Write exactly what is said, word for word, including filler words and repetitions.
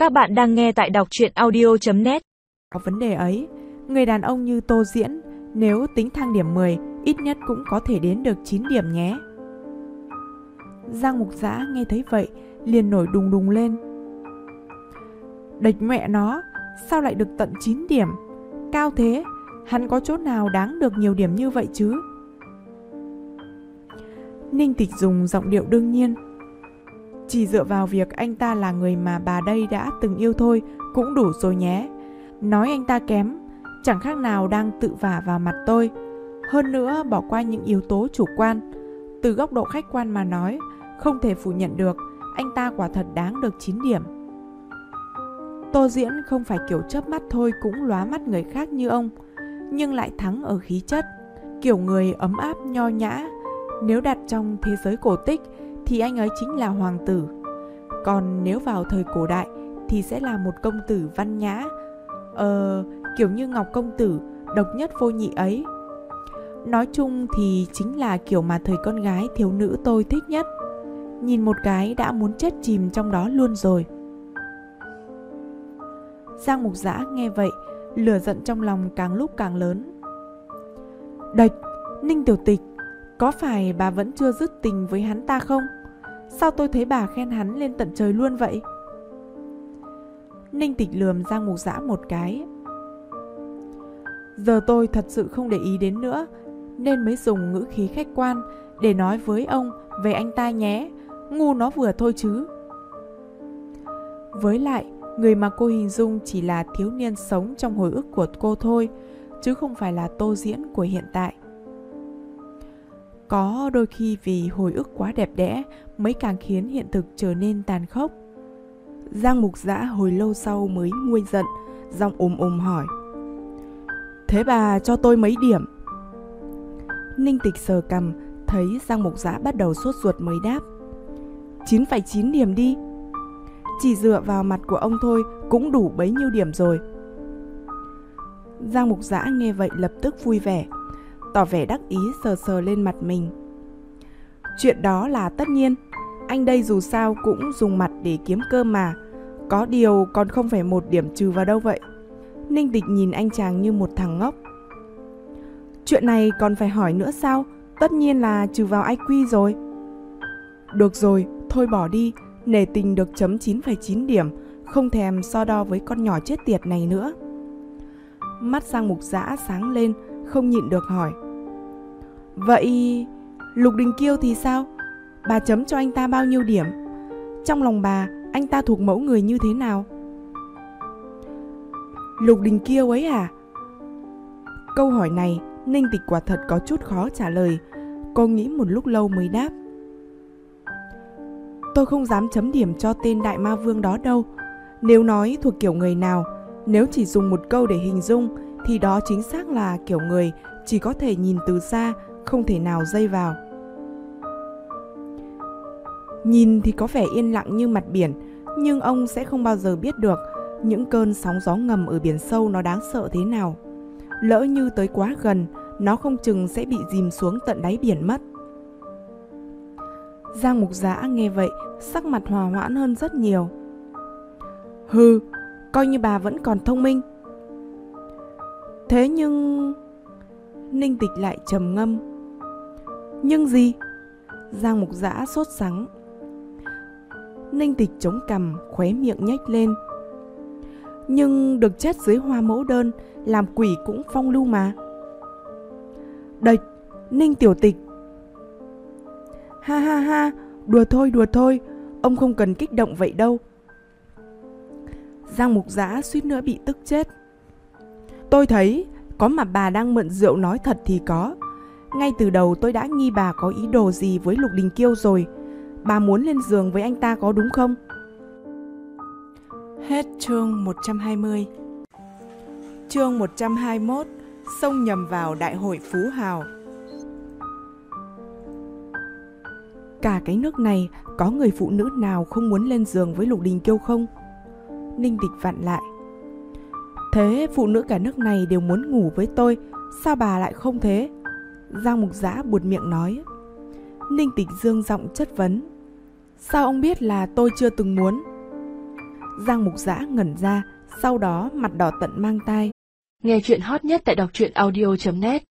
Các bạn đang nghe tại đọc truyện audio chấm net. Có vấn đề ấy, người đàn ông như Tô Diễn, nếu tính thang điểm mười, ít nhất cũng có thể đến được chín điểm nhé. Giang Mục Dã nghe thấy vậy, liền nổi đùng đùng lên. Địch mẹ nó, sao lại được tận chín điểm? Cao thế, hắn có chỗ nào đáng được nhiều điểm như vậy chứ? Ninh Tịch dùng giọng điệu đương nhiên. Chỉ dựa vào việc anh ta là người mà bà đây đã từng yêu thôi cũng đủ rồi nhé. Nói anh ta kém, chẳng khác nào đang tự vả vào mặt tôi. Hơn nữa bỏ qua những yếu tố chủ quan, từ góc độ khách quan mà nói, không thể phủ nhận được anh ta quả thật đáng được chín điểm. Tô Diễn không phải kiểu chớp mắt thôi cũng lóa mắt người khác như ông, nhưng lại thắng ở khí chất, kiểu người ấm áp nho nhã. Nếu đặt trong thế giới cổ tích thì anh ấy chính là hoàng tử, còn nếu vào thời cổ đại thì sẽ là một công tử văn nhã, Ờ, kiểu như Ngọc công tử, độc nhất vô nhị ấy. Nói chung thì chính là kiểu mà thời con gái thiếu nữ tôi thích nhất. Nhìn một cái đã muốn chết chìm trong đó luôn rồi. Giang Mục Dã nghe vậy, lửa giận trong lòng càng lúc càng lớn. Địch, Ninh Tiểu Tịch, có phải bà vẫn chưa dứt tình với hắn ta không? Sao tôi thấy bà khen hắn lên tận trời luôn vậy? Ninh Tịch lườm Giang Mục Dã một cái. Giờ tôi thật sự không để ý đến nữa, nên mới dùng ngữ khí khách quan để nói với ông về anh ta nhé. Ngu nó vừa thôi chứ. Với lại, người mà cô hình dung chỉ là thiếu niên sống trong hồi ức của cô thôi, chứ không phải là Tô Diễn của hiện tại. Có đôi khi vì hồi ức quá đẹp đẽ mới càng khiến hiện thực trở nên tàn khốc. Giang Mục Dã hồi lâu sau mới nguôi giận, giọng ồm ồm hỏi. Thế bà cho tôi mấy điểm? Ninh Tịch sờ cằm, thấy Giang Mục Dã bắt đầu sốt ruột mới đáp. chín phẩy chín điểm đi. Chỉ dựa vào mặt của ông thôi cũng đủ bấy nhiêu điểm rồi. Giang Mục Dã nghe vậy lập tức vui vẻ, tỏ vẻ đắc ý sờ sờ lên mặt mình. Chuyện đó là tất nhiên, anh đây dù sao cũng dùng mặt để kiếm cơm mà. Có điều còn không phải một điểm trừ vào đâu vậy. Ninh Tịch nhìn anh chàng như một thằng ngốc. Chuyện này còn phải hỏi nữa sao? Tất nhiên là trừ vào i kiu rồi. Được rồi, thôi bỏ đi. Nể tình được chấm chín phẩy chín điểm, không thèm so đo với con nhỏ chết tiệt này nữa. Mắt Giang Mục Dã sáng lên, không nhịn được hỏi. Vậy Lục Đình Kiêu thì sao? Bà chấm cho anh ta bao nhiêu điểm? Trong lòng bà, anh ta thuộc mẫu người như thế nào? Lục Đình Kiêu ấy à? Câu hỏi này, Ninh Tịch quả thật có chút khó trả lời. Cô nghĩ một lúc lâu mới đáp. Tôi không dám chấm điểm cho tên đại ma vương đó đâu. Nếu nói thuộc kiểu người nào, nếu chỉ dùng một câu để hình dung, thì đó chính xác là kiểu người chỉ có thể nhìn từ xa, không thể nào dây vào. Nhìn thì có vẻ yên lặng như mặt biển, nhưng ông sẽ không bao giờ biết được những cơn sóng gió ngầm ở biển sâu nó đáng sợ thế nào. Lỡ như tới quá gần, nó không chừng sẽ bị dìm xuống tận đáy biển mất. Giang Mục Dã nghe vậy, sắc mặt hòa hoãn hơn rất nhiều. Hừ, coi như bà vẫn còn thông minh. Thế nhưng... Ninh Tịch lại trầm ngâm. Nhưng gì? Giang Mục Dã sốt sắng. Ninh Tịch chống cằm, khóe miệng nhếch lên. Nhưng được chết dưới hoa mẫu đơn, làm quỷ cũng phong lưu mà. Địch, Ninh Tiểu Tịch. Ha ha ha, đùa thôi đùa thôi, ông không cần kích động vậy đâu. Giang Mục Dã suýt nữa bị tức chết. Tôi thấy, có mà bà đang mượn rượu nói thật thì có. Ngay từ đầu tôi đã nghi bà có ý đồ gì với Lục Đình Kiêu rồi. Bà muốn lên giường với anh ta có đúng không? Hết chương một trăm hai mươi. Chương một trăm hai mươi mốt. Xông nhầm vào đại hội phú hào. Cả cái nước này có người phụ nữ nào không muốn lên giường với Lục Đình Kiêu không? Ninh Tịch vặn lại. Thế phụ nữ cả nước này đều muốn ngủ với tôi, sao bà lại không thế? Giang Mục Dã buột miệng nói. Ninh Tịch dương giọng chất vấn. Sao ông biết là tôi chưa từng muốn? Giang Mục Dã ngẩn ra, sau đó mặt đỏ tận mang tai. Nghe chuyện hot nhất tại đọc truyện audio chấm net.